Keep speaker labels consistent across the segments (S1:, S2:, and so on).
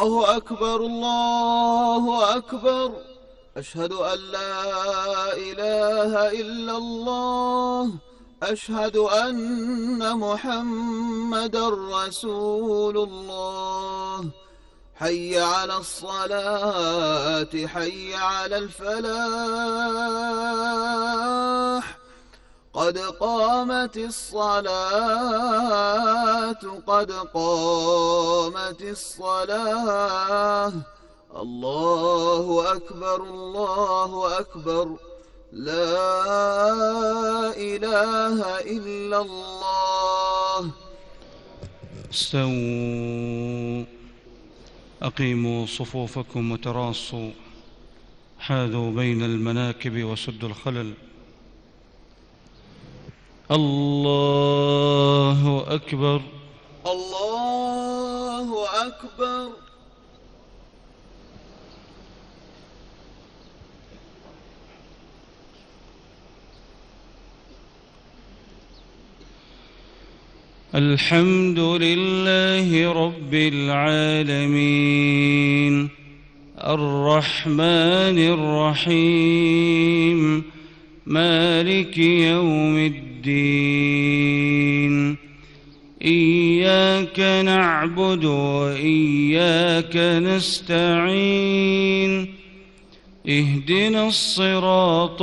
S1: الله أكبر الله أكبر. أشهد أن لا إله إلا الله. أشهد أن محمدًا رسول الله. حي على الصلاة حي على الفلاح. قد قامت الصلاة قد قامت الصلاة. الله أكبر الله أكبر. لا إله إلا الله.
S2: استووا، أقيموا صفوفكم وتراصوا، حاذوا بين المناكب وسدوا الخلل. الله أكبر
S1: الله أكبر.
S2: الحمد لله رب العالمين، الرحمن الرحيم، مالك يوم الدين. إياك نعبد وإياك نستعين. اهدنا الصراط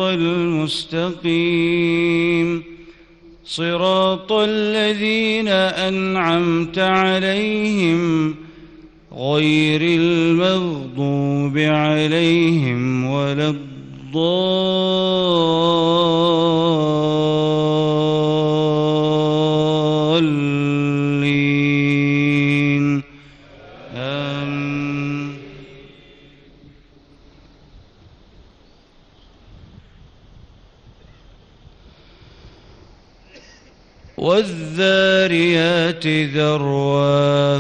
S2: المستقيم، صراط الذين أنعمت عليهم غير المغضوب عليهم ولا الضالين. آمين. والذاريات ذروا،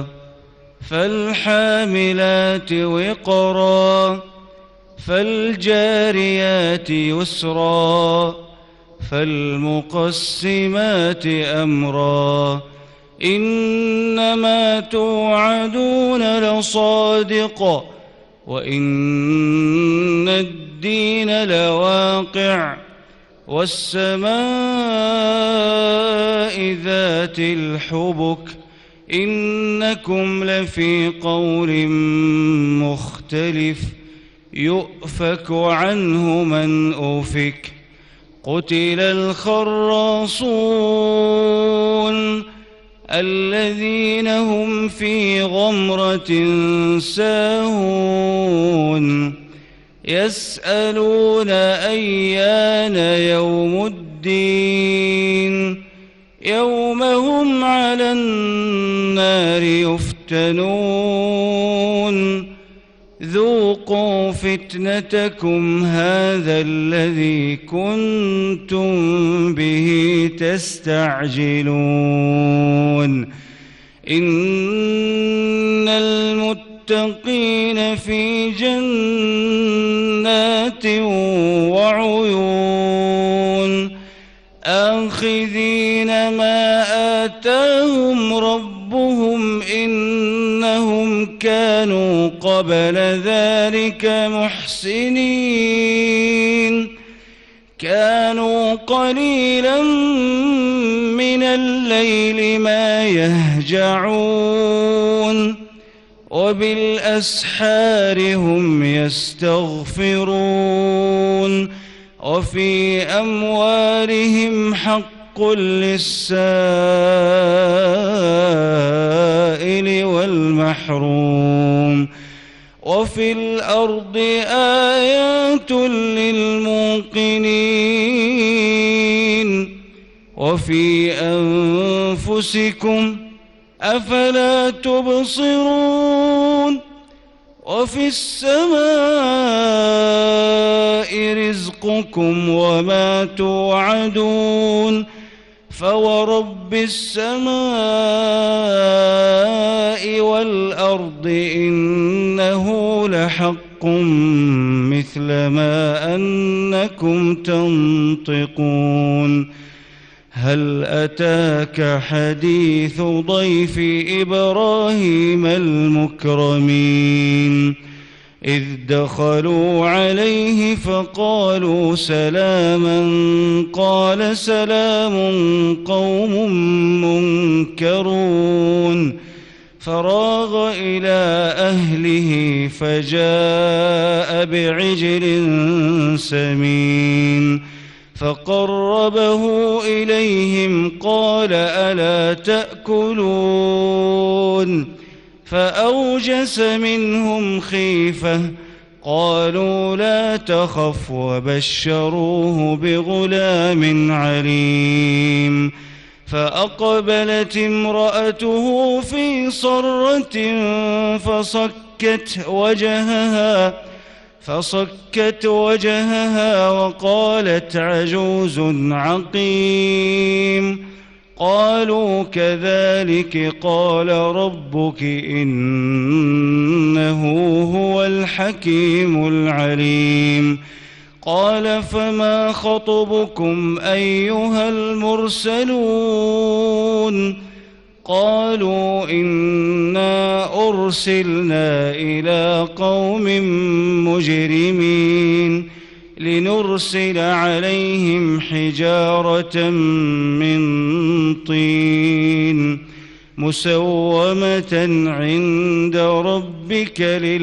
S2: فالحاملات وقرا، فالجاريات يسرا، فالمقسمات أمرا. إنما توعدون لصادق، وإن الدين لواقع. والسماء ذات الحبك، إنكم لفي قول مختلف. يؤفك عنه من أفك. قتل الخراصون الذين هم في غمرة ساهون. يسألون أيان يوم الدين. يوم هم على النار يفتنون. ذوقوا فتنتكم هذا الذي كنتم به تستعجلون. إن المتقين في جنات وعيون، آخذين ما آتاهم ربهم، إنهم كانوا قبل ذلك محسنين. كانوا قليلا من الليل ما يهجعون، وبالأسحار هم يستغفرون. وفي أموالهم حق للسائل والمحروم. وفي الأرض آيات للموقنين. وفي أنفسكم أفلا تبصرون. وفي السماء رزقكم وما توعدون. فورب السماء والأرض إنه لحق مثل ما أنكم تنطقون. هل أتاك حديث ضيف إبراهيم المكرمين إذ دخلوا عليه فقالوا سلاما قال سلام قوم منكرون فراغ إلى أهله فجاء بعجل سمين فقربه إليهم قال ألا تأكلون فأوجس منهم خيفة قالوا لا تخف وبشروه بغلام عليم فأقبلت امرأته في صرة فصكت وجهها وقالت عجوز عقيم قالوا كذلك قال ربك إنه هو الحكيم العليم قال فما خطبكم أيها المرسلون قالوا إنا أرسلنا إلى قوم مجرمين لنرسل عليهم حجارة من طين مسومة عند ربك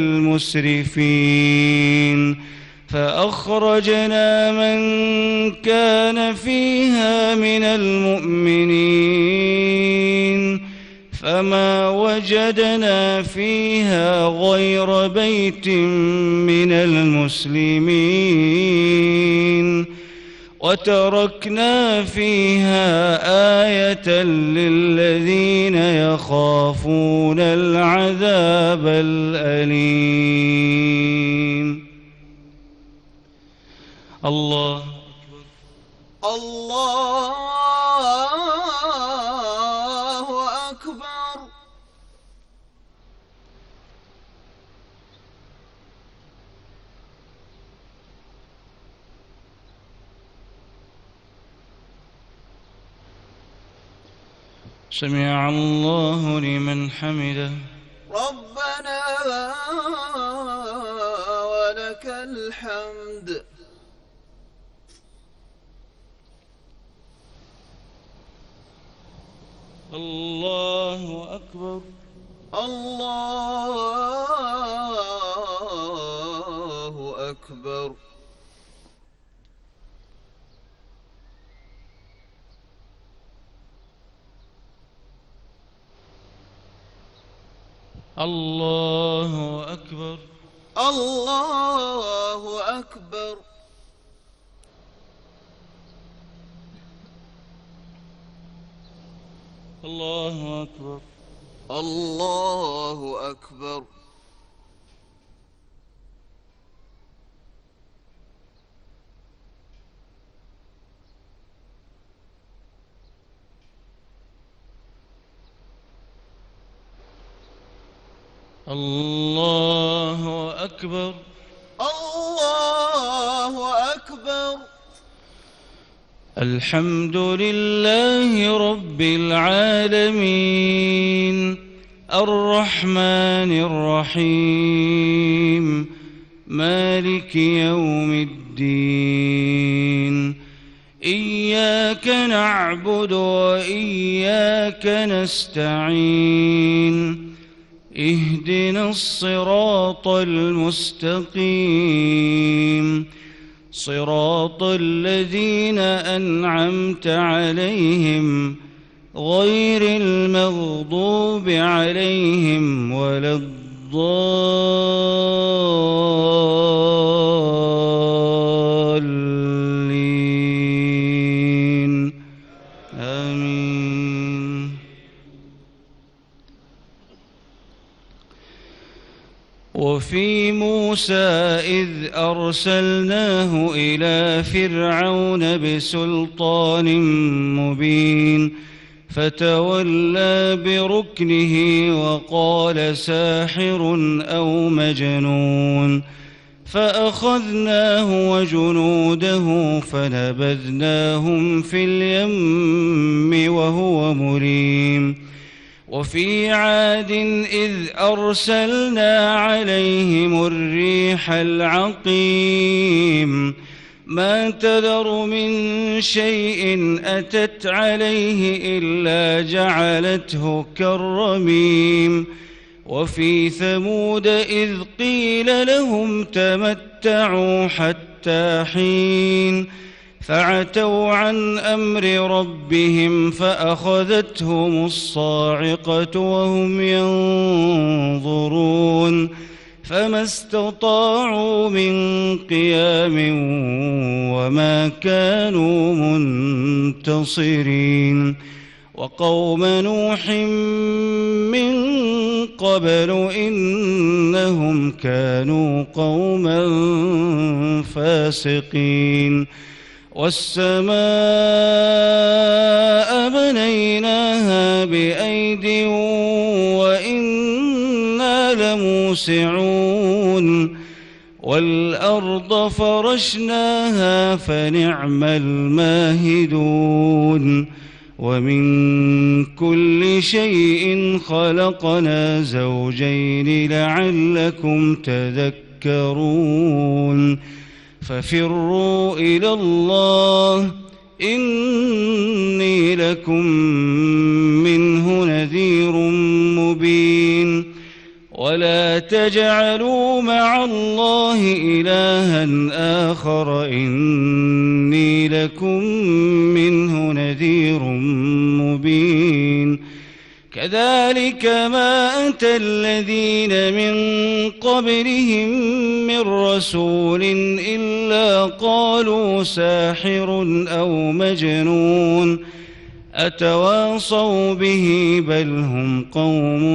S2: للمسرفين فأخرجنا من كان فيها من المؤمنين فما وجدنا فيها غير بيت من المسلمين وتركنا فيها آية للذين يخافون العذاب الأليم. الله
S1: الله أكبر.
S2: سمع الله لمن حمده.
S1: ربنا ولك الحمد.
S2: الله أكبر.
S1: الله أكبر.
S2: الله أكبر.
S1: الله أكبر.
S2: الله أكبر.
S1: الله أكبر.
S2: الله أكبر.
S1: الله أكبر.
S2: الحمد لله رب العالمين الرحمن الرحيم مالك يوم الدين إياك نعبد وإياك نستعين اهدنا الصراط المستقيم صراط الذين أنعمت عليهم غير المغضوب عليهم ولا الضالين آمين. وفي موسى إذ أرسلناه إلى فرعون بسلطان مبين فتولى بركنه وقال ساحر أو مجنون فأخذناه وجنوده فنبذناهم في اليم وهو مليم. وفي عاد إذ أرسلنا عليهم الريح العقيم ما تذر من شيء أتت عليه إلا جعلته كالرميم. وفي ثمود إذ قيل لهم تمتعوا حتى حين فعتوا عن أمر ربهم فأخذتهم الصاعقة وهم ينظرون فما استطاعوا من قيام وما كانوا منتصرين. وقوم نوح من قبل إنهم كانوا قوما فاسقين. والسماء بنيناها بأيد وإنا لموسعون. والأرض فرشناها فنعم الماهدون. ومن كل شيء خلقنا زوجين لعلكم تذكرون. ففروا إلى الله إني لكم منه نذير مبين. ولا تجعلوا مع الله إلها آخر إني لكم منه نذير مبين. كذلك ما أتى الذين من قبلهم من رسول إلا قالوا ساحر أو مجنون أتواصوا به بل هم قوم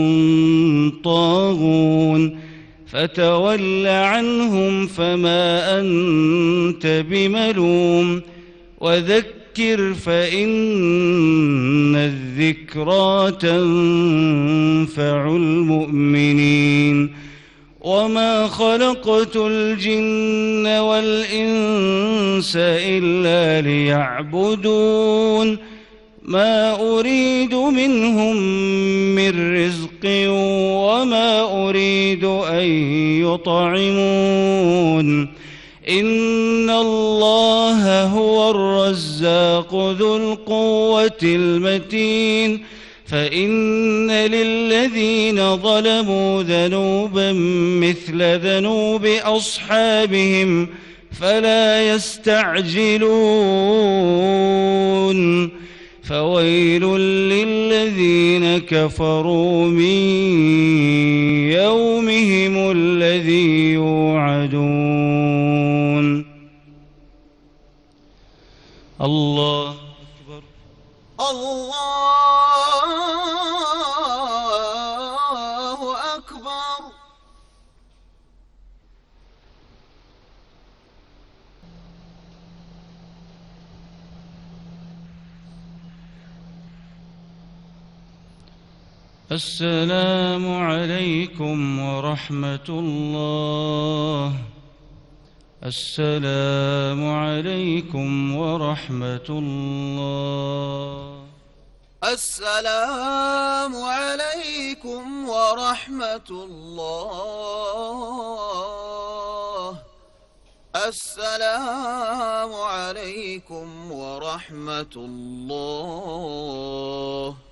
S2: طاغون. فتول عنهم فما أنت بملوم وذكر فإن الذكرى تنفع المؤمنين. وما خلقت الجن والإنس إلا ليعبدون ما أريد منهم من رزق وما أريد أن يطعمون إن الله هو الرزاق ذو القوة المتين. فإن للذين ظلموا ذنوبا مثل ذنوب أصحابهم فلا يستعجلون. فويل للذين كفروا من يومهم الذي يوعدون. الله أكبر.
S1: الله أكبر.
S2: السلام عليكم ورحمة الله. السلام عليكم ورحمة الله.
S1: السلام عليكم ورحمة الله. السلام عليكم ورحمة الله.